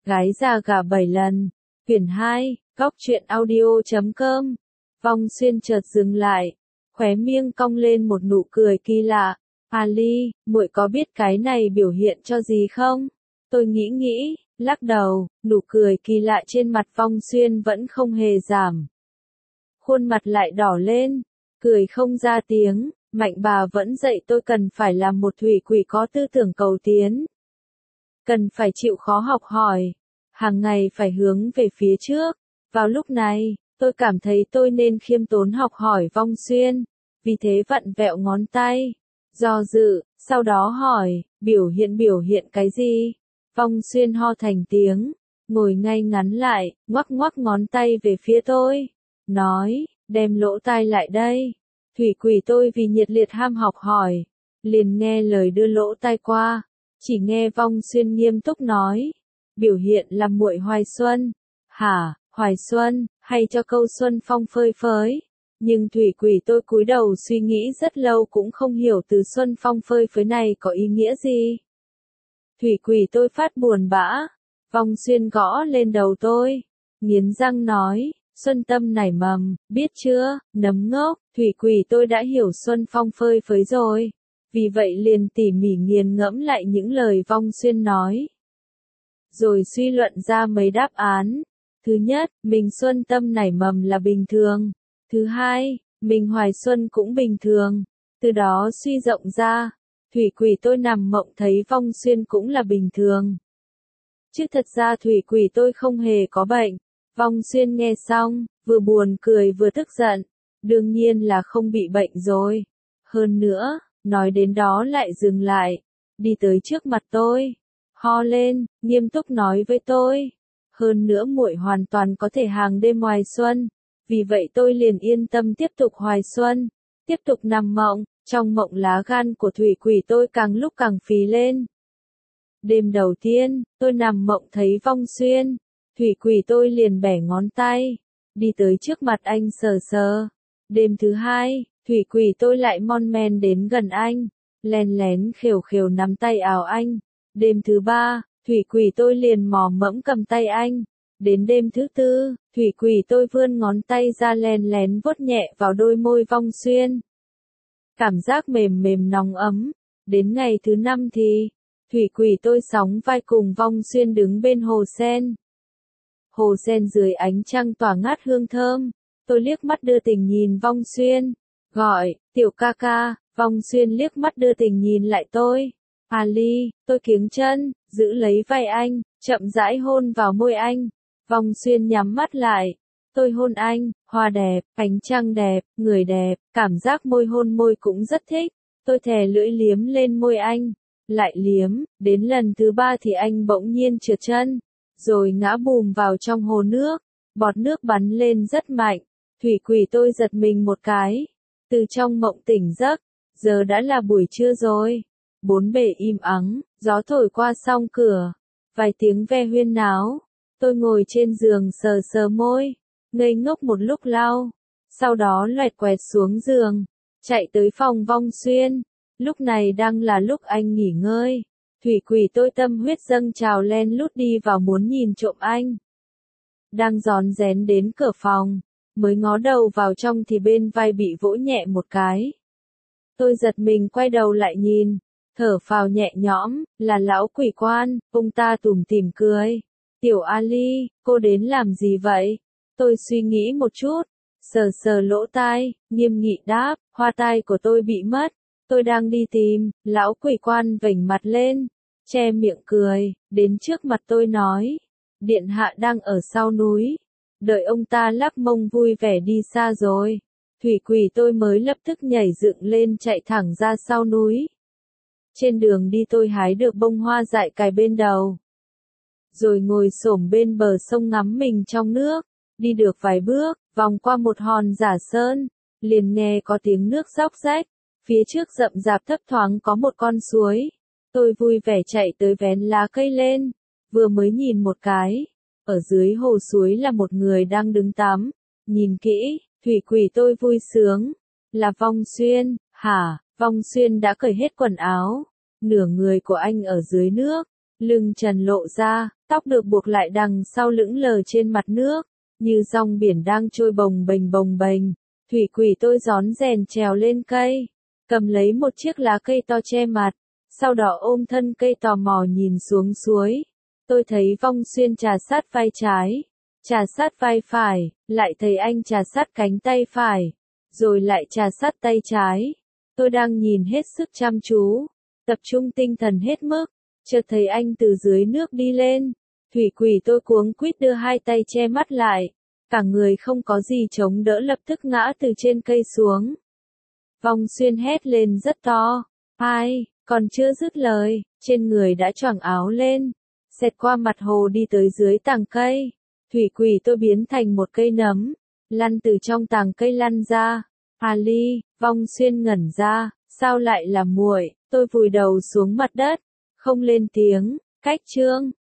Gái già gả 7 lần. Quyển 2, Góc truyện audio.com. Vong Xuyên chợt dừng lại, khóe miệng cong lên một nụ cười kỳ lạ. Ali, muội có biết cái này biểu hiện cho gì không? Tôi nghĩ, lắc đầu, nụ cười kỳ lạ trên mặt Vong Xuyên vẫn không hề giảm. Khuôn mặt lại đỏ lên, cười không ra tiếng. Mạnh bà vẫn dạy tôi cần phải làm một thủy quỷ có tư tưởng cầu tiến. Cần phải chịu khó học hỏi, hàng ngày phải hướng về phía trước. Vào lúc này, tôi cảm thấy tôi nên khiêm tốn học hỏi Vong Xuyên, vì thế vặn vẹo ngón tay, do dự, sau đó hỏi, biểu hiện cái gì? Vong Xuyên ho thành tiếng, ngồi ngay ngắn lại, ngoắc ngoắc ngón tay về phía tôi, nói, đem lỗ tai lại đây. Thủy quỷ tôi vì nhiệt liệt ham học hỏi, liền nghe lời đưa lỗ tai qua, chỉ nghe Vong Xuyên nghiêm túc nói, biểu hiện làm muội hoài xuân. Hả, hoài xuân, hay cho câu xuân phong phơi phới? Nhưng thủy quỷ tôi cúi đầu suy nghĩ rất lâu cũng không hiểu từ xuân phong phơi phới này có ý nghĩa gì. Thủy quỷ tôi phát buồn bã, Vong Xuyên gõ lên đầu tôi, nghiến răng nói, xuân tâm nảy mầm, biết chưa, nấm ngốc. Thủy quỷ tôi đã hiểu xuân phong phơi phới rồi, vì vậy liền tỉ mỉ nghiền ngẫm lại những lời Vong Xuyên nói. Rồi suy luận ra mấy đáp án. Thứ nhất, mình xuân tâm nảy mầm là bình thường. Thứ hai, mình hoài xuân cũng bình thường. Từ đó suy rộng ra, thủy quỷ tôi nằm mộng thấy Vong Xuyên cũng là bình thường. Chứ thật ra thủy quỷ tôi không hề có bệnh. Vong Xuyên nghe xong, vừa buồn cười vừa tức giận. Đương nhiên là không bị bệnh rồi. Hơn nữa, nói đến đó lại dừng lại, đi tới trước mặt tôi, ho lên, nghiêm túc nói với tôi. Hơn nữa muội hoàn toàn có thể hàng đêm hoài xuân, vì vậy tôi liền yên tâm tiếp tục hoài xuân, tiếp tục nằm mộng. Trong mộng lá gan của thủy quỷ tôi càng lúc càng phì lên. Đêm đầu tiên, tôi nằm mộng thấy Vong Xuyên, thủy quỷ tôi liền bẻ ngón tay, đi tới trước mặt anh sờ sờ. Đêm thứ hai, thủy quỷ tôi lại mon men đến gần anh, lén lén khều khều nắm tay áo anh. Đêm thứ ba, thủy quỷ tôi liền mò mẫm cầm tay anh. Đến đêm thứ tư, thủy quỷ tôi vươn ngón tay ra lén lén vuốt nhẹ vào đôi môi Vong Xuyên. Cảm giác mềm mềm nóng ấm. Đến ngày thứ năm thì, thủy quỷ tôi sóng vai cùng Vong Xuyên đứng bên hồ sen. Hồ sen dưới ánh trăng tỏa ngát hương thơm. Tôi liếc mắt đưa tình nhìn Vong Xuyên, gọi, tiểu ca ca. Vong Xuyên liếc mắt đưa tình nhìn lại tôi. Ali, tôi kiếng chân, giữ lấy vai anh, chậm rãi hôn vào môi anh. Vong Xuyên nhắm mắt lại. Tôi hôn anh, hoa đẹp, ánh trăng đẹp, người đẹp, cảm giác môi hôn môi cũng rất thích. Tôi thè lưỡi liếm lên môi anh, lại liếm, đến lần thứ ba thì anh bỗng nhiên trượt chân, rồi ngã bùm vào trong hồ nước, bọt nước bắn lên rất mạnh. Thủy quỷ tôi giật mình một cái, từ trong mộng tỉnh giấc, giờ đã là buổi trưa rồi. Bốn bề im ắng, gió thổi qua song cửa, vài tiếng ve huyên náo. Tôi ngồi trên giường sờ sờ môi, ngây ngốc một lúc lâu, sau đó loẹt quẹt xuống giường, chạy tới phòng Vong Xuyên. Lúc này đang là lúc anh nghỉ ngơi. Thủy quỷ tôi tâm huyết dâng trào len lút đi vào muốn nhìn trộm anh. Đang rón rén đến cửa phòng, mới ngó đầu vào trong thì bên vai bị vỗ nhẹ một cái. Tôi giật mình quay đầu lại nhìn, thở phào nhẹ nhõm, là lão quỷ quan. Ông ta tủm tỉm cười. Tiểu Ali, cô đến làm gì vậy? Tôi suy nghĩ một chút, sờ sờ lỗ tai, nghiêm nghị đáp, hoa tai của tôi bị mất. Tôi đang đi tìm. Lão quỷ quan vểnh mặt lên, che miệng cười, đến trước mặt tôi nói, điện hạ đang ở sau núi. Đợi ông ta lắc mông vui vẻ đi xa rồi, thủy quỷ tôi mới lập tức nhảy dựng lên chạy thẳng ra sau núi. Trên đường đi tôi hái được bông hoa dại cài bên đầu, rồi ngồi xổm bên bờ sông ngắm mình trong nước. Đi được vài bước, vòng qua một hòn giả sơn, liền nghe có tiếng nước róc rách. Phía trước rậm rạp thấp thoáng có một con suối. Tôi vui vẻ chạy tới vén lá cây lên, vừa mới nhìn một cái, ở dưới hồ suối là một người đang đứng tắm. Nhìn kỹ, thủy quỷ tôi vui sướng, là Vong Xuyên. Hả? Vong Xuyên đã cởi hết quần áo, nửa người của anh ở dưới nước, Lưng trần lộ ra, tóc được buộc lại đằng sau lững lờ trên mặt nước, như dòng biển đang trôi bồng bềnh bồng bềnh. Thủy quỷ tôi rón rèn trèo lên cây, cầm lấy một chiếc lá cây to che mặt, sau đó ôm thân cây tò mò nhìn xuống suối. Tôi thấy Vong Xuyên trà sát vai trái, trà sát vai phải, lại thấy anh trà sát cánh tay phải, rồi lại trà sát tay trái. Tôi đang nhìn hết sức chăm chú, tập trung tinh thần hết mức, chợt thấy anh từ dưới nước đi lên. Thủy quỷ tôi cuống quýt đưa hai tay che mắt lại, cả người không có gì chống đỡ lập tức ngã từ trên cây xuống. Vong Xuyên hét lên rất to, ai, còn chưa dứt lời, trên người đã choàng áo lên, xẹt qua mặt hồ đi tới dưới tàng cây. Thủy quỷ tôi biến thành một cây nấm, lăn từ trong tàng cây lăn ra. Ali, Vong Xuyên ngẩn ra, sao lại là muội? Tôi vùi đầu xuống mặt đất, không lên tiếng. Cách chương